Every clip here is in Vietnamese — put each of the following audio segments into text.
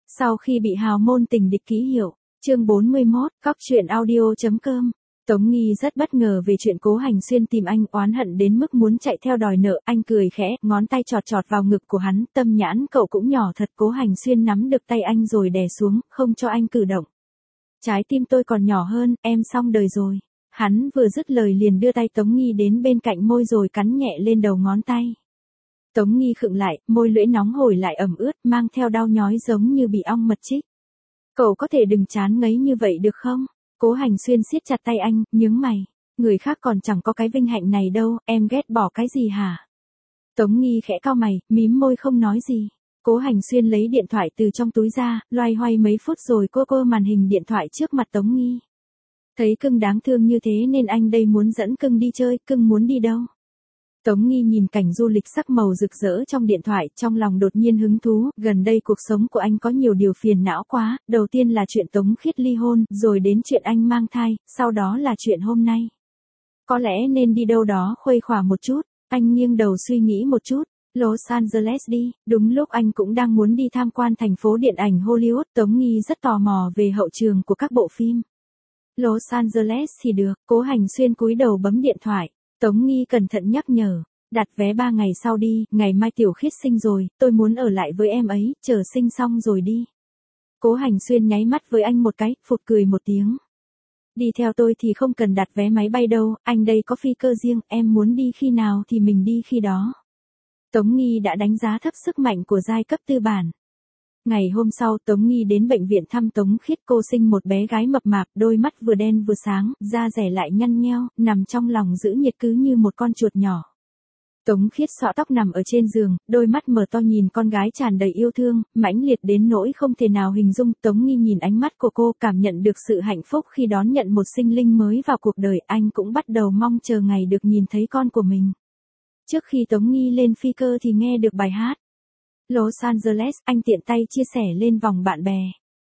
Sau khi bị hào môn tình địch ký hiệu, chương 41, Cóc truyện audio.com. Tống Nghi rất bất ngờ về chuyện Cố Hành Xuyên tìm anh, oán hận đến mức muốn chạy theo đòi nợ. Anh cười khẽ, ngón tay chọt chọt vào ngực của hắn, tâm nhãn cậu cũng nhỏ thật. Cố Hành Xuyên nắm được tay anh rồi đè xuống, không cho anh cử động. Trái tim tôi còn nhỏ hơn, em xong đời rồi. Hắn vừa dứt lời liền đưa tay Tống Nghi đến bên cạnh môi rồi cắn nhẹ lên đầu ngón tay. Tống Nghi khựng lại, môi lưỡi nóng hổi lại ẩm ướt, mang theo đau nhói giống như bị ong mật chích. Cậu có thể đừng chán ngấy như vậy được không? Cố Hành Xuyên siết chặt tay anh, nhướng mày. Người khác còn chẳng có cái vinh hạnh này đâu, em ghét bỏ cái gì hả? Tống Nghi khẽ cau mày, mím môi không nói gì. Cố Hành Xuyên lấy điện thoại từ trong túi ra, loay hoay mấy phút rồi cô màn hình điện thoại trước mặt Tống Nghi. Thấy cưng đáng thương như thế nên anh đây muốn dẫn cưng đi chơi, cưng muốn đi đâu? Tống Nghi nhìn cảnh du lịch sắc màu rực rỡ trong điện thoại, trong lòng đột nhiên hứng thú. Gần đây cuộc sống của anh có nhiều điều phiền não quá, đầu tiên là chuyện Tống Khiết ly hôn, rồi đến chuyện anh mang thai, sau đó là chuyện hôm nay. Có lẽ nên đi đâu đó khuây khỏa một chút. Anh nghiêng đầu suy nghĩ một chút. Los Angeles đi. Đúng lúc anh cũng đang muốn đi tham quan thành phố điện ảnh Hollywood. Tống Nghi rất tò mò về hậu trường của các bộ phim. Los Angeles thì được. Cố Hành Xuyên cúi đầu bấm điện thoại. Tống Nghi cẩn thận nhắc nhở. Đặt vé 3 ngày sau đi, ngày mai Tiểu Khiết sinh rồi, tôi muốn ở lại với em ấy, chờ sinh xong rồi đi. Cố Hành Xuyên nháy mắt với anh một cái, phụt cười một tiếng. Đi theo tôi thì không cần đặt vé máy bay đâu, anh đây có phi cơ riêng, em muốn đi khi nào thì mình đi khi đó. Tống Nghi đã đánh giá thấp sức mạnh của giai cấp tư bản. Ngày hôm sau Tống Nghi đến bệnh viện thăm Tống Khiết, cô sinh một bé gái mập mạp, đôi mắt vừa đen vừa sáng, da rẻ lại nhăn nheo, nằm trong lòng giữ nhiệt cứ như một con chuột nhỏ. Tống Khiết xõa tóc nằm ở trên giường, đôi mắt mở to nhìn con gái tràn đầy yêu thương, mãnh liệt đến nỗi không thể nào hình dung. Tống Nghi nhìn ánh mắt của cô, cảm nhận được sự hạnh phúc khi đón nhận một sinh linh mới vào cuộc đời. Anh cũng bắt đầu mong chờ ngày được nhìn thấy con của mình. Trước khi Tống Nghi lên phi cơ thì nghe được bài hát Los Angeles, anh tiện tay chia sẻ lên vòng bạn bè.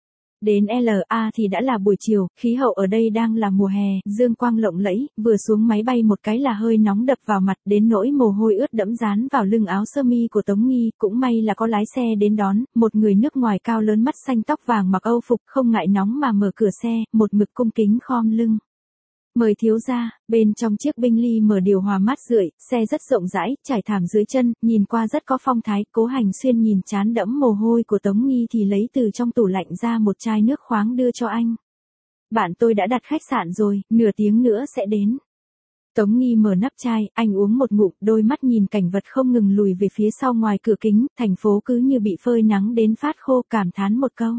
Đến LA thì đã là buổi chiều, khí hậu ở đây đang là mùa hè, dương quang lộng lẫy, vừa xuống máy bay một cái là hơi nóng đập vào mặt, đến nỗi mồ hôi ướt đẫm dán vào lưng áo sơ mi của Tống Nghi. Cũng may là có lái xe đến đón, một người nước ngoài cao lớn mắt xanh tóc vàng mặc Âu phục, không ngại nóng mà mở cửa xe, một mực cung kính khom lưng. Mời thiếu gia. Bên trong chiếc Bentley mở điều hòa mát rượi, xe rất rộng rãi, trải thảm dưới chân, nhìn qua rất có phong thái. Cố Hành Xuyên nhìn trán đẫm mồ hôi của Tống Nghi thì lấy từ trong tủ lạnh ra một chai nước khoáng đưa cho anh. Bạn tôi đã đặt khách sạn rồi, nửa tiếng nữa sẽ đến. Tống Nghi mở nắp chai, anh uống một ngụm, đôi mắt nhìn cảnh vật không ngừng lùi về phía sau ngoài cửa kính, thành phố cứ như bị phơi nắng đến phát khô, cảm thán một câu.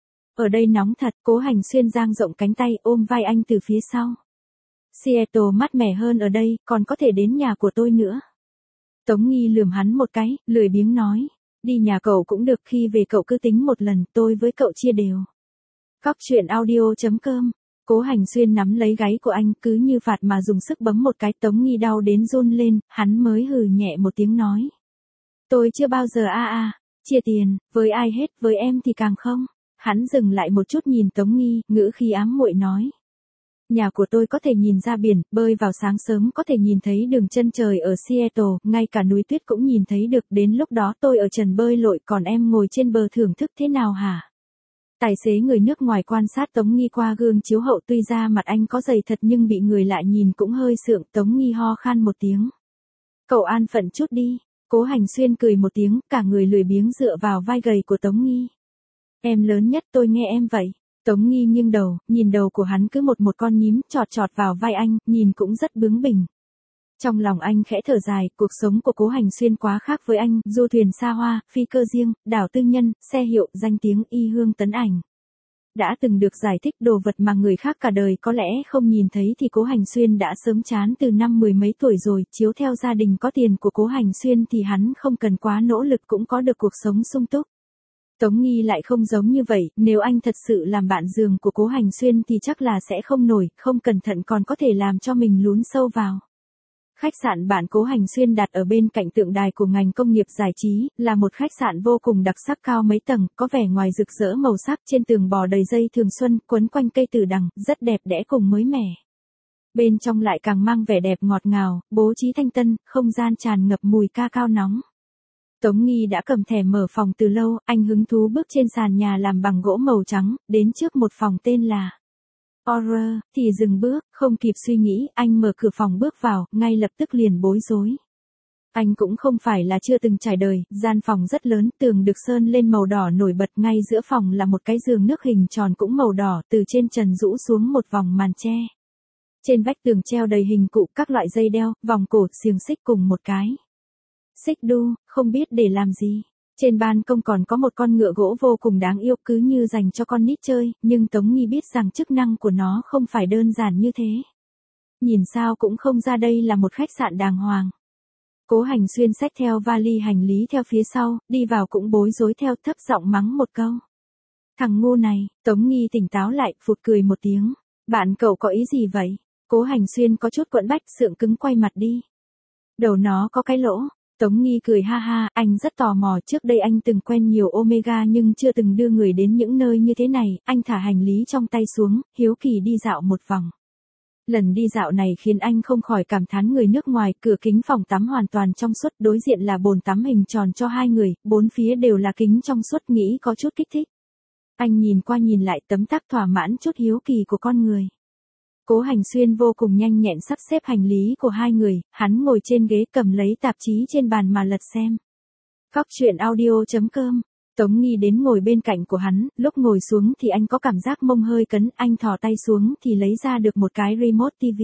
Ở đây nóng thật. Cố Hành Xuyên dang rộng cánh tay ôm vai anh từ phía sau. Seattle mát mẻ hơn ở đây, còn có thể đến nhà của tôi nữa. Tống Nghi lườm hắn một cái, lười biếng nói. Đi nhà cậu cũng được, khi về cậu cứ tính một lần, tôi với cậu chia đều. Cóc truyện audio.com. Cố Hành Xuyên nắm lấy gáy của anh, cứ như phạt mà dùng sức bấm một cái. Tống Nghi đau đến run lên, hắn mới hừ nhẹ một tiếng nói. Tôi chưa bao giờ chia tiền, với ai hết, với em thì càng không. Hắn dừng lại một chút nhìn Tống Nghi, ngữ khí ám muội nói. Nhà của tôi có thể nhìn ra biển, bơi vào sáng sớm có thể nhìn thấy đường chân trời ở Seattle, ngay cả núi tuyết cũng nhìn thấy được. Đến lúc đó tôi ở trần bơi lội, còn em ngồi trên bờ thưởng thức thế nào hả? Tài xế người nước ngoài quan sát Tống Nghi qua gương chiếu hậu, tuy ra mặt anh có dày thật nhưng bị người lại nhìn cũng hơi sượng. Tống Nghi ho khan một tiếng. Cậu an phận chút đi. Cố Hành Xuyên cười một tiếng, cả người lười biếng dựa vào vai gầy của Tống Nghi. Em lớn nhất, tôi nghe em vậy. Tống Nghi nghiêng đầu, nhìn đầu của hắn cứ một con nhím chọt chọt vào vai anh, nhìn cũng rất bướng bỉnh. Trong lòng anh khẽ thở dài, cuộc sống của Cố Hành Xuyên quá khác với anh, du thuyền xa hoa, phi cơ riêng, đảo tư nhân, xe hiệu, danh tiếng y hương tấn ảnh. Đã từng được giải thích đồ vật mà người khác cả đời có lẽ không nhìn thấy thì Cố Hành Xuyên đã sớm chán từ năm mười mấy tuổi rồi. Chiếu theo gia đình có tiền của Cố Hành Xuyên thì hắn không cần quá nỗ lực cũng có được cuộc sống sung túc. Tống Nghi lại không giống như vậy, nếu anh thật sự làm bạn giường của Cố Hành Xuyên thì chắc là sẽ không nổi, không cẩn thận còn có thể làm cho mình lún sâu vào. Khách sạn bạn Cố Hành Xuyên đặt ở bên cạnh tượng đài của ngành công nghiệp giải trí, là một khách sạn vô cùng đặc sắc cao mấy tầng, có vẻ ngoài rực rỡ màu sắc, trên tường bò đầy dây thường xuân, quấn quanh cây tử đằng, rất đẹp đẽ cùng mới mẻ. Bên trong lại càng mang vẻ đẹp ngọt ngào, bố trí thanh tân, không gian tràn ngập mùi ca cao nóng. Tống Nghi đã cầm thẻ mở phòng từ lâu, anh hứng thú bước trên sàn nhà làm bằng gỗ màu trắng, đến trước một phòng tên là Horror, thì dừng bước, không kịp suy nghĩ, anh mở cửa phòng bước vào, ngay lập tức liền bối rối. Anh cũng không phải là chưa từng trải đời, gian phòng rất lớn, tường được sơn lên màu đỏ nổi bật, ngay giữa phòng là một cái giường nước hình tròn cũng màu đỏ, từ trên trần rũ xuống một vòng màn che. Trên vách tường treo đầy hình cụ, các loại dây đeo, vòng cổ, xiềng xích cùng một cái xích đu, không biết để làm gì. Trên ban công còn có một con ngựa gỗ vô cùng đáng yêu, cứ như dành cho con nít chơi, nhưng Tống Nghi biết rằng chức năng của nó không phải đơn giản như thế. Nhìn sao cũng không ra đây là một khách sạn đàng hoàng. Cố Hành Xuyên xách theo vali hành lý theo phía sau, đi vào cũng bối rối theo, thấp giọng mắng một câu. Thằng ngu này. Tống Nghi tỉnh táo lại, phụt cười một tiếng. Bạn cậu có ý gì vậy? Cố Hành Xuyên có chút quẫn bách, sượng cứng quay mặt đi. Đầu nó có cái lỗ. Tống Nghi cười ha ha, anh rất tò mò, trước đây anh từng quen nhiều Omega nhưng chưa từng đưa người đến những nơi như thế này, anh thả hành lý trong tay xuống, hiếu kỳ đi dạo một vòng. Lần đi dạo này khiến anh không khỏi cảm thán người nước ngoài, cửa kính phòng tắm hoàn toàn trong suốt, đối diện là bồn tắm hình tròn cho hai người, bốn phía đều là kính trong suốt, nghĩ có chút kích thích. Anh nhìn qua nhìn lại, tấm tắc thỏa mãn chút hiếu kỳ của con người. Cố Hành Xuyên vô cùng nhanh nhẹn sắp xếp hành lý của hai người, hắn ngồi trên ghế cầm lấy tạp chí trên bàn mà lật xem. Cóc truyện audio.com. Tống Nghi đến ngồi bên cạnh của hắn, lúc ngồi xuống thì anh có cảm giác mông hơi cấn, anh thò tay xuống thì lấy ra được một cái remote TV.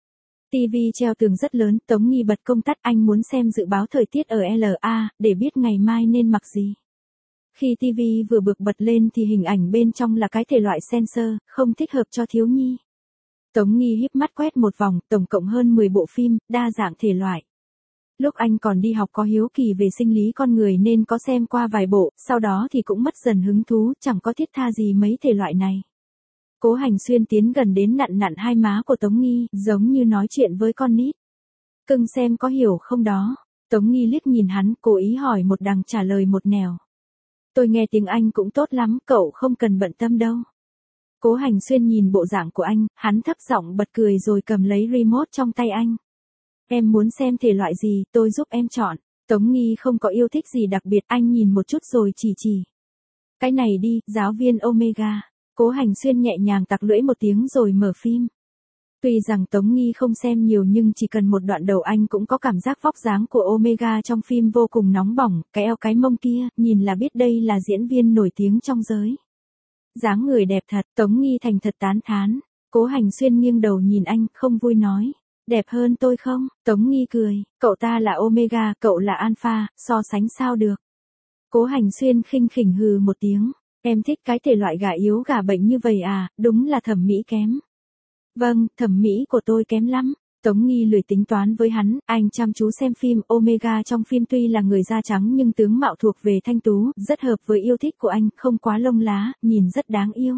TV treo tường rất lớn, Tống Nghi bật công tắc, anh muốn xem dự báo thời tiết ở LA, để biết ngày mai nên mặc gì. Khi TV vừa được bật lên thì hình ảnh bên trong là cái thể loại sensor, không thích hợp cho thiếu nhi. Tống Nghi híp mắt quét một vòng, tổng cộng hơn 10 bộ phim, đa dạng thể loại. Lúc anh còn đi học có hiếu kỳ về sinh lý con người nên có xem qua vài bộ, sau đó thì cũng mất dần hứng thú, chẳng có thiết tha gì mấy thể loại này. Cố Hành Xuyên tiến gần đến nặn nặn hai má của Tống Nghi, giống như nói chuyện với con nít. Cưng xem có hiểu không đó? Tống Nghi liếc nhìn hắn, cố ý hỏi một đằng trả lời một nẻo. Tôi nghe tiếng Anh cũng tốt lắm, cậu không cần bận tâm đâu. Cố Hành Xuyên nhìn bộ dạng của anh, hắn thấp giọng bật cười rồi cầm lấy remote trong tay anh. Em muốn xem thể loại gì, tôi giúp em chọn. Tống Nghi không có yêu thích gì đặc biệt, anh nhìn một chút rồi chỉ. Cái này đi, giáo viên Omega. Cố Hành Xuyên nhẹ nhàng tặc lưỡi một tiếng rồi mở phim. Tuy rằng Tống Nghi không xem nhiều nhưng chỉ cần một đoạn đầu anh cũng có cảm giác vóc dáng của Omega trong phim vô cùng nóng bỏng, cái eo cái mông kia, nhìn là biết đây là diễn viên nổi tiếng trong giới. Dáng người đẹp thật, Tống Nghi thành thật tán thán. Cố Hành Xuyên nghiêng đầu nhìn anh, không vui nói. Đẹp hơn tôi không? Tống Nghi cười, cậu ta là Omega, cậu là Alpha, so sánh sao được. Cố Hành Xuyên khinh khỉnh hừ một tiếng. Em thích cái thể loại gà yếu gà bệnh như vậy à, đúng là thẩm mỹ kém. Vâng, thẩm mỹ của tôi kém lắm. Tống Nghi lười tính toán với hắn, anh chăm chú xem phim. Omega trong phim tuy là người da trắng nhưng tướng mạo thuộc về thanh tú, rất hợp với yêu thích của anh, không quá lông lá, nhìn rất đáng yêu.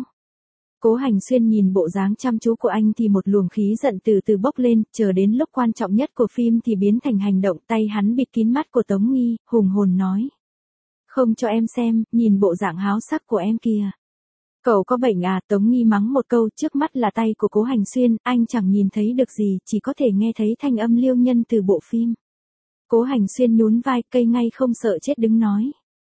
Cố Hành Xuyên nhìn bộ dáng chăm chú của anh thì một luồng khí giận từ từ bốc lên, chờ đến lúc quan trọng nhất của phim thì biến thành hành động, tay hắn bịt kín mắt của Tống Nghi, hùng hồn nói. Không cho em xem, nhìn bộ dạng háo sắc của em kìa. Cậu có bệnh à? Tống Nghi mắng một câu, trước mắt là tay của Cố Hành Xuyên, anh chẳng nhìn thấy được gì, chỉ có thể nghe thấy thanh âm liêu nhân từ bộ phim. Cố Hành Xuyên nhún vai, cây ngay không sợ chết đứng nói.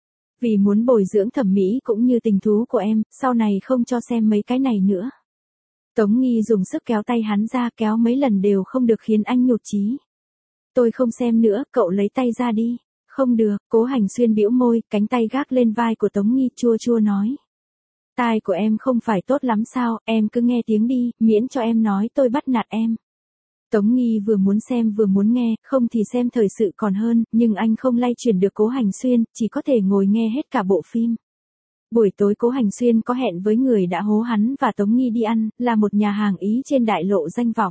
Vì muốn bồi dưỡng thẩm mỹ cũng như tình thú của em, sau này không cho xem mấy cái này nữa. Tống Nghi dùng sức kéo tay hắn ra, kéo mấy lần đều không được khiến anh nhụt chí. Tôi không xem nữa, cậu lấy tay ra đi. Không được, Cố Hành Xuyên bĩu môi, cánh tay gác lên vai của Tống Nghi, chua chua nói. Tai của em không phải tốt lắm sao, em cứ nghe tiếng đi, miễn cho em nói tôi bắt nạt em. Tống Nghi vừa muốn xem vừa muốn nghe, không thì xem thời sự còn hơn, nhưng anh không lay chuyển được Cố Hành Xuyên, chỉ có thể ngồi nghe hết cả bộ phim. Buổi tối Cố Hành Xuyên có hẹn với người đã hố hắn và Tống Nghi đi ăn, là một nhà hàng Ý trên đại lộ danh vọng.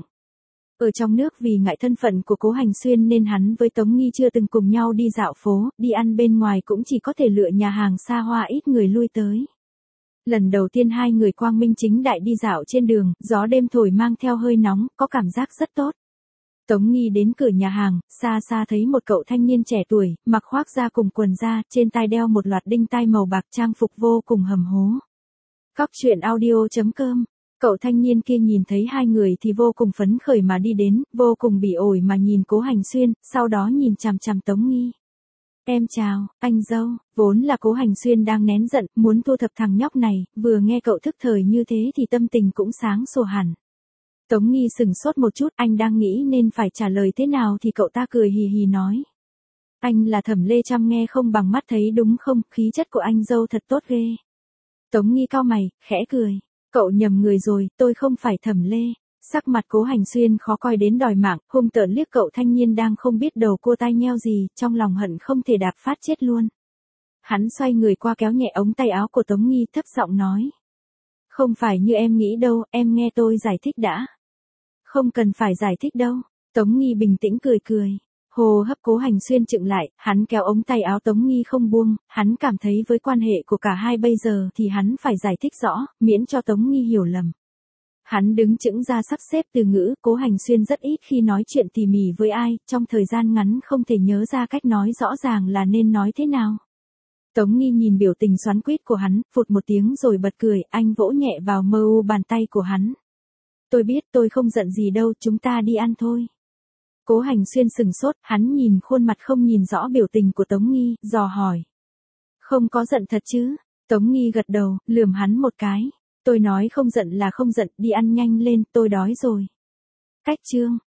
Ở trong nước vì ngại thân phận của Cố Hành Xuyên nên hắn với Tống Nghi chưa từng cùng nhau đi dạo phố, đi ăn bên ngoài cũng chỉ có thể lựa nhà hàng xa hoa ít người lui tới. Lần đầu tiên hai người quang minh chính đại đi dạo trên đường, gió đêm thổi mang theo hơi nóng, có cảm giác rất tốt. Tống Nghi đến cửa nhà hàng, xa xa thấy một cậu thanh niên trẻ tuổi, mặc khoác da cùng quần da, trên tai đeo một loạt đinh tai màu bạc, trang phục vô cùng hầm hố. Cóc truyện audio.com. Cậu thanh niên kia nhìn thấy hai người thì vô cùng phấn khởi mà đi đến, vô cùng bỉ ổi mà nhìn Cố Hành Xuyên, sau đó nhìn chằm chằm Tống Nghi. Em chào, anh dâu, vốn là Cố Hành Xuyên đang nén giận, muốn thu thập thằng nhóc này, vừa nghe cậu thức thời như thế thì tâm tình cũng sáng sủa hẳn. Tống Nghi sửng sốt một chút, anh đang nghĩ nên phải trả lời thế nào thì cậu ta cười hì hì nói. Anh là Thẩm Lê Trăm nghe không bằng mắt thấy đúng không, khí chất của anh dâu thật tốt ghê. Tống Nghi cau mày, khẽ cười. Cậu nhầm người rồi, tôi không phải Thẩm Lê. Sắc mặt Cố Hành Xuyên khó coi đến đòi mạng, hung tợn liếc cậu thanh niên đang không biết đầu cua tai nheo gì, trong lòng hận không thể đạp phát chết luôn. Hắn xoay người qua kéo nhẹ ống tay áo của Tống Nghi thấp giọng nói. Không phải như em nghĩ đâu, em nghe tôi giải thích đã. Không cần phải giải thích đâu. Tống Nghi bình tĩnh cười cười. Hô hấp Cố Hành Xuyên chững lại, hắn kéo ống tay áo Tống Nghi không buông, hắn cảm thấy với quan hệ của cả hai bây giờ thì hắn phải giải thích rõ, miễn cho Tống Nghi hiểu lầm. Hắn đứng chững ra sắp xếp từ ngữ, Cố Hành Xuyên rất ít khi nói chuyện tỉ mỉ với ai, trong thời gian ngắn không thể nhớ ra cách nói rõ ràng là nên nói thế nào. Tống Nghi nhìn biểu tình xoắn quýt của hắn, phụt một tiếng rồi bật cười, anh vỗ nhẹ vào mơ u bàn tay của hắn. Tôi biết tôi không giận gì đâu, chúng ta đi ăn thôi. Cố Hành Xuyên sừng sốt, hắn nhìn khuôn mặt không nhìn rõ biểu tình của Tống Nghi, dò hỏi. Không có giận thật chứ? Tống Nghi gật đầu, lườm hắn một cái. Tôi nói không giận là không giận, đi ăn nhanh lên, tôi đói rồi. Cách chương.